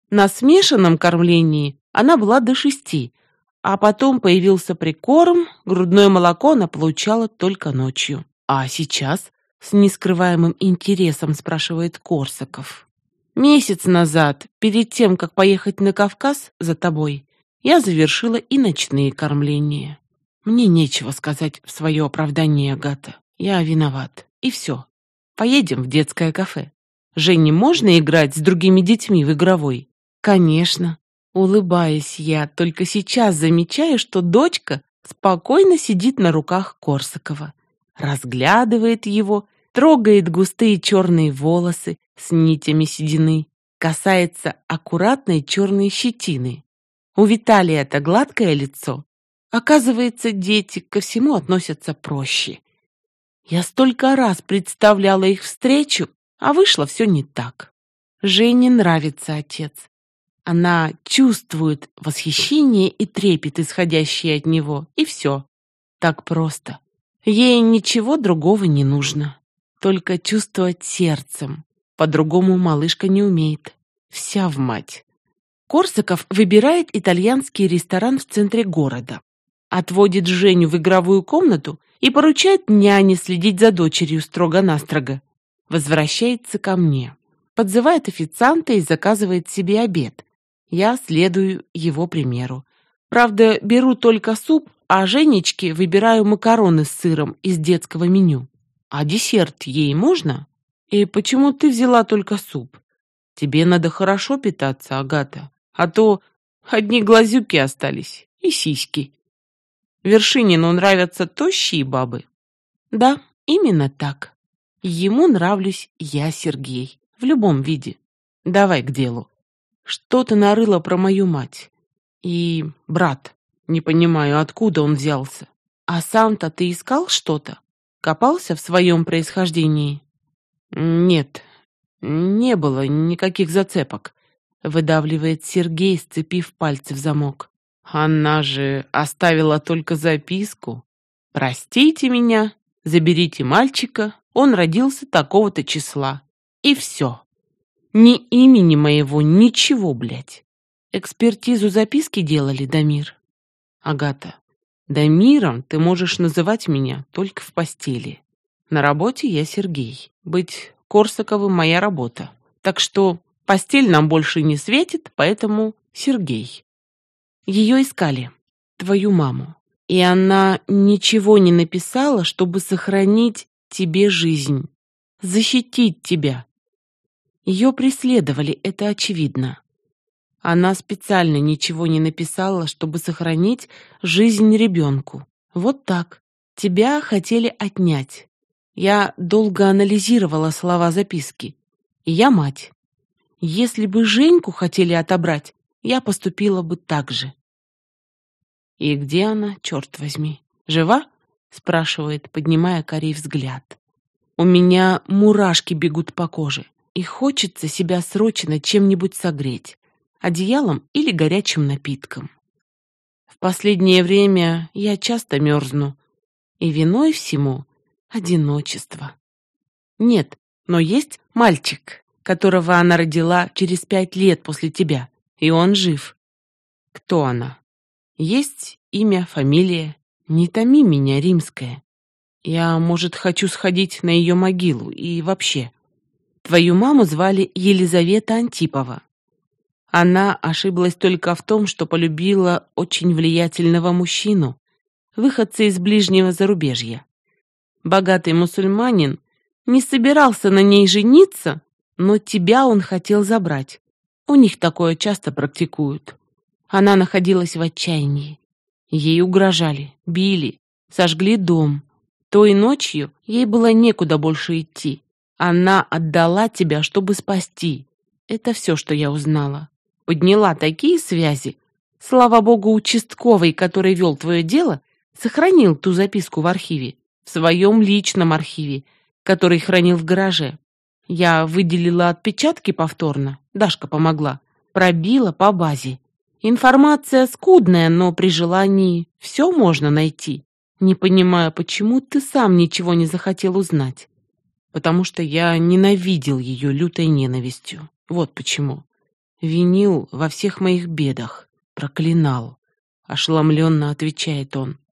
На смешанном кормлении она была до 6, а потом появился прикорм, грудное молоко она получала только ночью. А сейчас? С нескрываемым интересом спрашивает Корсаков. Месяц назад, перед тем, как поехать на Кавказ за тобой, я завершила и ночные кормления. Мне нечего сказать в свое оправдание, Агата. Я виноват. И все. Поедем в детское кафе. Жене можно играть с другими детьми в игровой? Конечно. Улыбаясь, я только сейчас замечаю, что дочка спокойно сидит на руках Корсакова, разглядывает его, трогает густые черные волосы с нитями седины, касается аккуратной черной щетины. У Виталия-то гладкое лицо. Оказывается, дети ко всему относятся проще. Я столько раз представляла их встречу, а вышло все не так. Жене нравится отец. Она чувствует восхищение и трепет, исходящие от него, и все. Так просто. Ей ничего другого не нужно. Только чувствовать сердцем. По-другому малышка не умеет. Вся в мать. Корсаков выбирает итальянский ресторан в центре города. Отводит Женю в игровую комнату и поручает няне следить за дочерью строго-настрого. Возвращается ко мне. Подзывает официанта и заказывает себе обед. Я следую его примеру. Правда, беру только суп, а Женечке выбираю макароны с сыром из детского меню. А десерт ей можно? И почему ты взяла только суп? Тебе надо хорошо питаться, Агата, а то одни глазюки остались и сиськи. Вершинину нравятся тощие бабы. Да, именно так. Ему нравлюсь я, Сергей, в любом виде. Давай к делу. Что ты нарыла про мою мать? И брат. Не понимаю, откуда он взялся. А сам-то ты искал что-то? Копался в своем происхождении? Нет, не было никаких зацепок. Выдавливает Сергей, сцепив пальцы в замок. Она же оставила только записку. Простите меня, заберите мальчика, он родился такого-то числа. И все. Ни имени моего, ничего, блядь. Экспертизу записки делали, Дамир? Агата, Дамиром ты можешь называть меня только в постели. На работе я Сергей. Быть Корсаковым моя работа. Так что постель нам больше не светит, поэтому Сергей. Ее искали, твою маму. И она ничего не написала, чтобы сохранить тебе жизнь, защитить тебя. Ее преследовали, это очевидно. Она специально ничего не написала, чтобы сохранить жизнь ребенку. Вот так. Тебя хотели отнять. Я долго анализировала слова записки. И я мать. Если бы Женьку хотели отобрать, я поступила бы так же. И где она, черт возьми? Жива? Спрашивает, поднимая корей взгляд. У меня мурашки бегут по коже. И хочется себя срочно чем-нибудь согреть. Одеялом или горячим напитком. В последнее время я часто мерзну. И виной всему одиночество. Нет, но есть мальчик, которого она родила через 5 лет после тебя. И он жив. Кто она? Есть имя, фамилия. Не томи меня, римская. Я, может, хочу сходить на ее могилу и вообще. Твою маму звали Елизавета Антипова. Она ошиблась только в том, что полюбила очень влиятельного мужчину, выходца из ближнего зарубежья. Богатый мусульманин не собирался на ней жениться, но тебя он хотел забрать. У них такое часто практикуют. Она находилась в отчаянии. Ей угрожали, били, сожгли дом. Той ночью ей было некуда больше идти. Она отдала тебя, чтобы спасти. Это все, что я узнала. Подняла такие связи. Слава богу, участковый, который вел твое дело, сохранил ту записку в архиве, в своем личном архиве, который хранил в гараже. Я выделила отпечатки повторно, Дашка помогла, пробила по базе. Информация скудная, но при желании все можно найти. Не понимаю, почему ты сам ничего не захотел узнать. Потому что я ненавидел ее лютой ненавистью. Вот почему. Винил во всех моих бедах, проклинал. Ошеломленно отвечает он.